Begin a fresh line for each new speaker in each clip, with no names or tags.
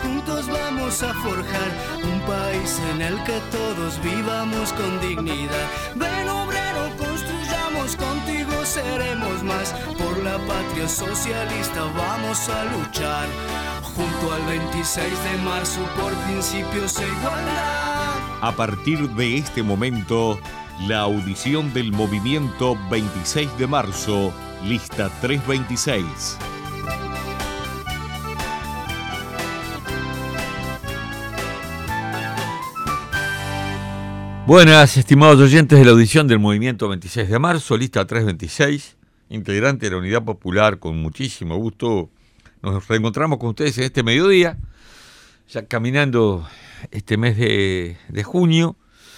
juntos vamos a forjar un país en el que todos vivamos con dignidad. Ven obrero, construyamos, contigo seremos más. Por la patria socialista vamos a luchar, junto al 26 de marzo por principios e igualdad.
A partir de este momento, la audición del movimiento 26 de marzo, lista 326. Buenas, estimados oyentes de la audición del movimiento 26 de marzo, lista 326, integrante de la Unidad Popular, con muchísimo gusto nos reencontramos con ustedes en este mediodía, ya caminando este mes de junio,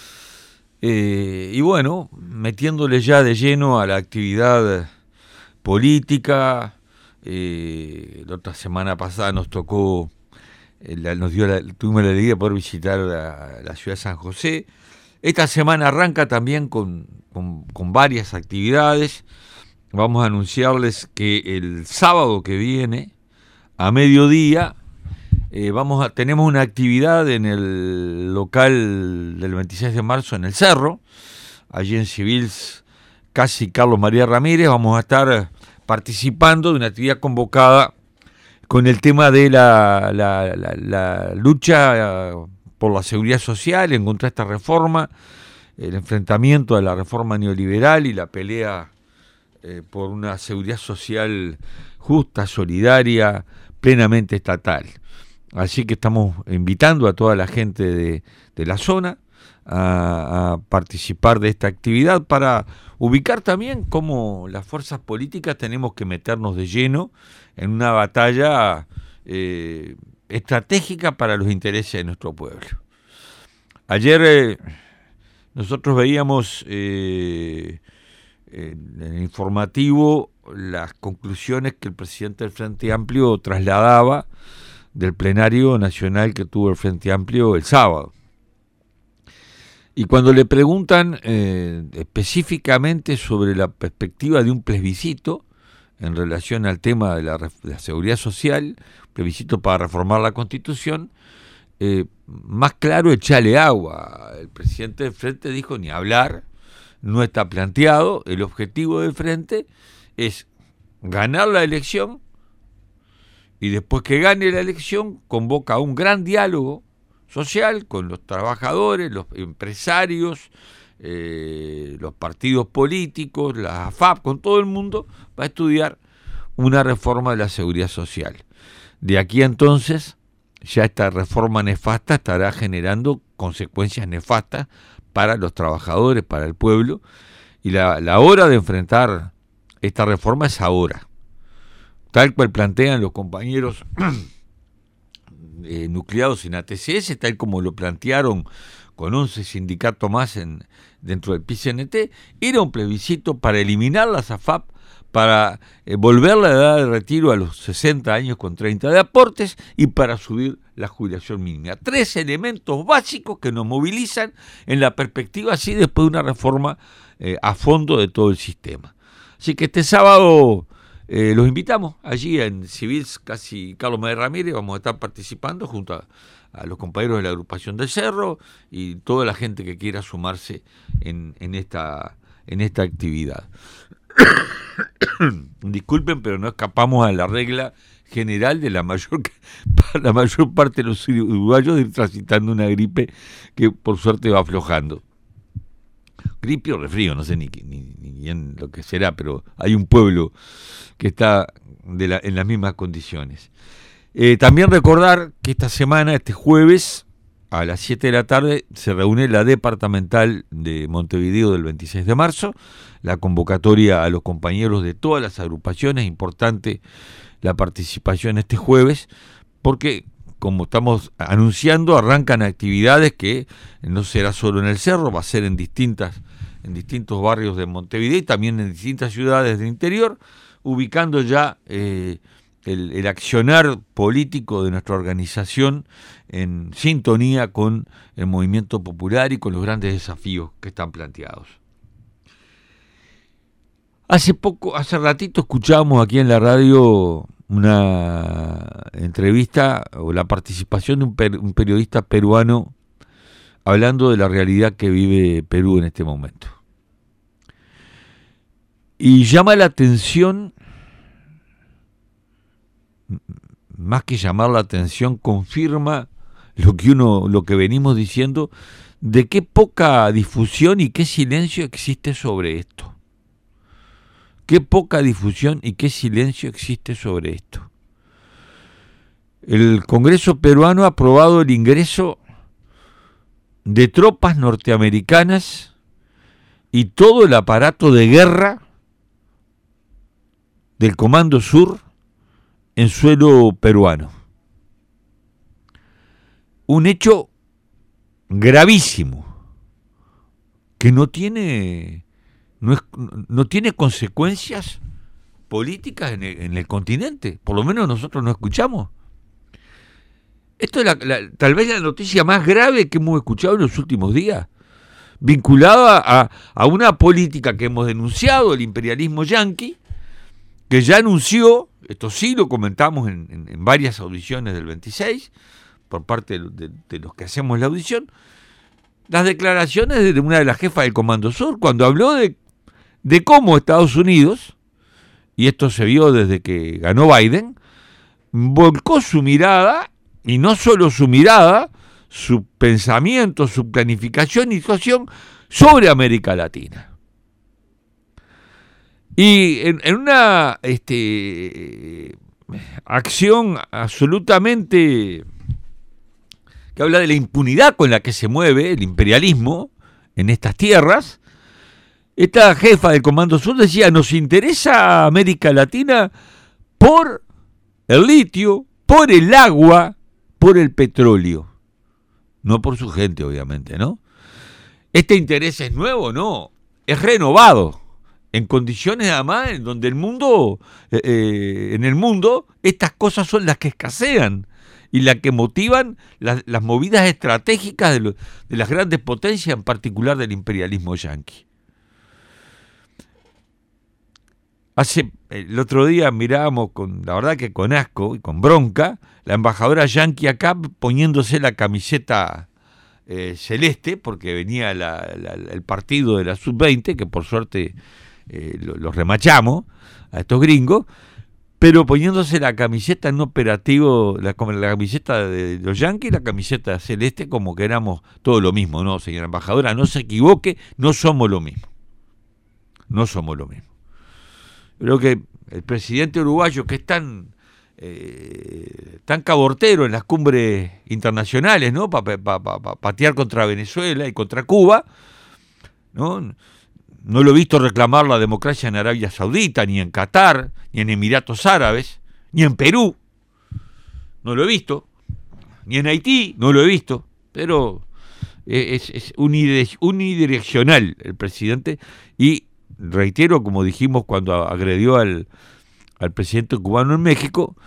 y bueno, metiéndole ya de lleno a la actividad política. La otra semana pasada nos tocó, tuvimos la alegría de poder visitar la ciudad de San José. Esta semana arranca también con varias actividades. Vamos a anunciarles que el sábado que viene, a mediodía, tenemos una actividad en el local del 26 de marzo en el Cerro, allí en Civils, casi Carlos María Ramírez. Vamos a estar participando de una actividad convocada con el tema de la lucha por la seguridad social, en contra de esta reforma, el enfrentamiento a la reforma neoliberal y la pelea por una seguridad social justa, solidaria, plenamente estatal. Así que estamos invitando a toda la gente de la zona a participar de esta actividad, para ubicar también cómo las fuerzas políticas tenemos que meternos de lleno en una batalla estratégica para los intereses de nuestro pueblo. Ayer nosotros veíamos en el informativo las conclusiones que el presidente del Frente Amplio trasladaba del plenario nacional que tuvo el Frente Amplio el sábado. Y cuando le preguntan específicamente sobre la perspectiva de un plebiscito en relación al tema de la seguridad social, plebiscito para reformar la Constitución, más claro, echale agua. El presidente del Frente dijo: ni hablar, no está planteado. El objetivo del Frente es ganar la elección, y después que gane la elección convoca un gran diálogo social con los trabajadores, los empresarios, los partidos políticos, la AFAP, con todo el mundo, va a estudiar una reforma de la seguridad social. De aquí a entonces, ya esta reforma nefasta estará generando consecuencias nefastas para los trabajadores, para el pueblo, y la hora de enfrentar esta reforma es ahora, tal cual plantean los compañeros nucleados en ATCS, tal como lo plantearon con 11 sindicatos más dentro del PCNT. Era un plebiscito para eliminar las AFAP, para volver la edad de retiro a los 60 años con 30 de aportes, y para subir la jubilación mínima. 3 elementos básicos que nos movilizan en la perspectiva, así, después de una reforma a fondo de todo el sistema. Así que este sábado los invitamos allí en Civils, casi Carlos María Ramírez. Vamos a estar participando junto a los compañeros de la agrupación del Cerro y toda la gente que quiera sumarse en esta actividad. Disculpen, pero no escapamos a la regla general de la mayor parte de los uruguayos de ir transitando una gripe que por suerte va aflojando. Gripe o resfrío, no sé ni bien lo que será, pero hay un pueblo que está en las mismas condiciones. También recordar que esta semana, este jueves, a las 7 de la tarde, se reúne la departamental de Montevideo del 26 de marzo, la convocatoria a los compañeros de todas las agrupaciones. Importante la participación este jueves, porque, como estamos anunciando, arrancan actividades que no será solo en el Cerro, va a ser en distintos barrios de Montevideo y también en distintas ciudades del interior, ubicando ya el accionar político de nuestra organización en sintonía con el movimiento popular y con los grandes desafíos que están planteados. Hace ratito escuchábamos aquí en la radio una entrevista o la participación de un periodista peruano hablando de la realidad que vive Perú en este momento. Y llama la atención, más que llamar la atención, confirma lo que venimos diciendo, de qué poca difusión y qué silencio existe sobre esto. Qué poca difusión y qué silencio existe sobre esto. El Congreso peruano ha aprobado el ingreso de tropas norteamericanas y todo el aparato de guerra del Comando Sur en suelo peruano. Un hecho gravísimo que no tiene consecuencias políticas en el continente, por lo menos nosotros no escuchamos. Esto es tal vez la noticia más grave que hemos escuchado en los últimos días, vinculada a una política que hemos denunciado, el imperialismo yanqui, que ya anunció, esto sí lo comentamos en varias audiciones del 26, por parte de los que hacemos la audición, las declaraciones de una de las jefas del Comando Sur, cuando habló de cómo Estados Unidos, y esto se vio desde que ganó Biden, volcó su mirada, y no solo su mirada, su pensamiento, su planificación y situación sobre América Latina. Y en una acción absolutamente que habla de la impunidad con la que se mueve el imperialismo en estas tierras, esta jefa del Comando Sur decía: nos interesa América Latina por el litio, por el agua, por el petróleo, no por su gente, obviamente, ¿no? Este interés es nuevo, no, es renovado, en condiciones además en donde en el mundo estas cosas son las que escasean y las que motivan las movidas estratégicas de las grandes potencias, en particular del imperialismo yanqui. El otro día mirábamos, la verdad que con asco y con bronca, la embajadora yanqui acá poniéndose la camiseta celeste, porque venía el partido de la sub-20, que por suerte los remachamos a estos gringos, pero poniéndose la camiseta en operativo, la camiseta de los yanquis, la camiseta celeste, como que éramos todo lo mismo. No, señora embajadora, no se equivoque, no somos lo mismo. No somos lo mismo. Creo que el presidente uruguayo, que es tan cabortero en las cumbres internacionales, ¿no? Para patear contra Venezuela y contra Cuba, ¿no? No lo he visto reclamar la democracia en Arabia Saudita, ni en Qatar, ni en Emiratos Árabes, ni en Perú. No lo he visto. Ni en Haití, no lo he visto. Pero es unidireccional el presidente. Y reitero, como dijimos cuando agredió al presidente cubano en México,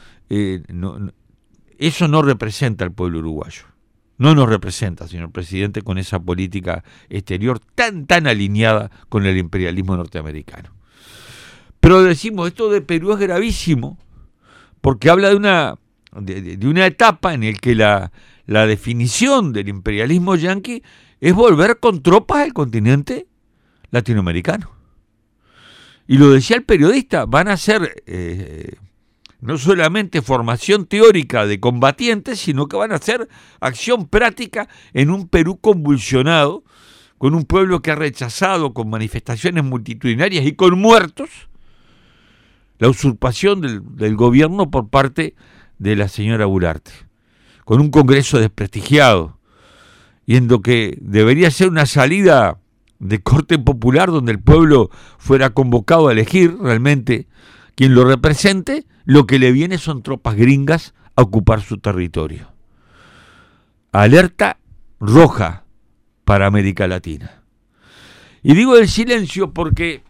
eso no representa al pueblo uruguayo. No nos representa, señor presidente, con esa política exterior tan alineada con el imperialismo norteamericano. Pero decimos, esto de Perú es gravísimo, porque habla de una etapa en la que la definición del imperialismo yanqui es volver con tropas al continente latinoamericano. Y lo decía el periodista, van a ser no solamente formación teórica de combatientes, sino que van a hacer acción práctica en un Perú convulsionado, con un pueblo que ha rechazado con manifestaciones multitudinarias y con muertos la usurpación del gobierno por parte de la señora Goulart, con un Congreso desprestigiado, y en lo que debería ser una salida de corte popular donde el pueblo fuera convocado a elegir realmente quien lo represente, lo que le viene son tropas gringas a ocupar su territorio. Alerta roja para América Latina. Y digo el silencio porque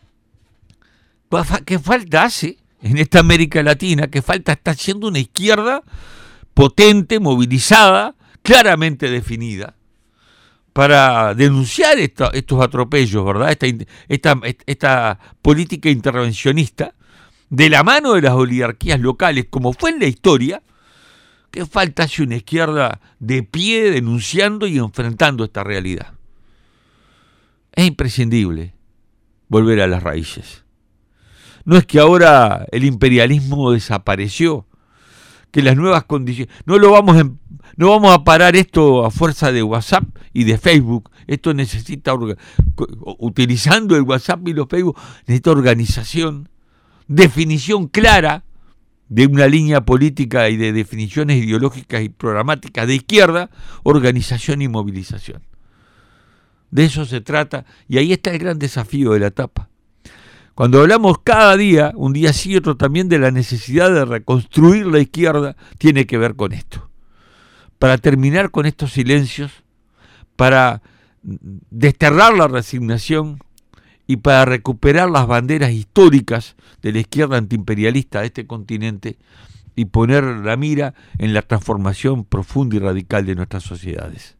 ¿qué falta hace en esta América Latina? ¿Qué falta está haciendo una izquierda potente, movilizada, claramente definida, para denunciar estos atropellos, ¿verdad? Esta política intervencionista de la mano de las oligarquías locales, como fue en la historia, ¿qué falta hace una izquierda de pie denunciando y enfrentando esta realidad? Es imprescindible volver a las raíces. No es que ahora el imperialismo desapareció, que las nuevas condiciones... No vamos a parar esto a fuerza de WhatsApp y de Facebook. Esto necesita, utilizando el WhatsApp y los Facebook, necesita organización, definición clara de una línea política y de definiciones ideológicas y programáticas de izquierda, organización y movilización. De eso se trata, y ahí está el gran desafío de la etapa. Cuando hablamos cada día, un día sí, otro también, de la necesidad de reconstruir la izquierda, tiene que ver con esto. Para terminar con estos silencios, para desterrar la resignación y para recuperar las banderas históricas de la izquierda antiimperialista de este continente y poner la mira en la transformación profunda y radical de nuestras sociedades.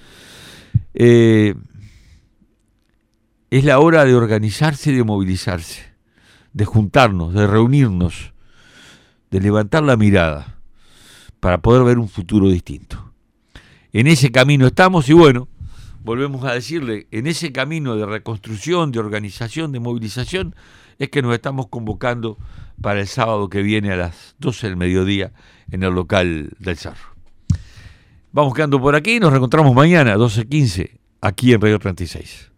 Es la hora de organizarse y de movilizarse, de juntarnos, de reunirnos, de levantar la mirada para poder ver un futuro distinto. En ese camino estamos y bueno, volvemos a decirle, en ese camino de reconstrucción, de organización, de movilización, es que nos estamos convocando para el sábado que viene a las 12 del mediodía en el local del Cerro. Vamos quedando por aquí, nos reencontramos mañana a 12:15 aquí en Radio 36.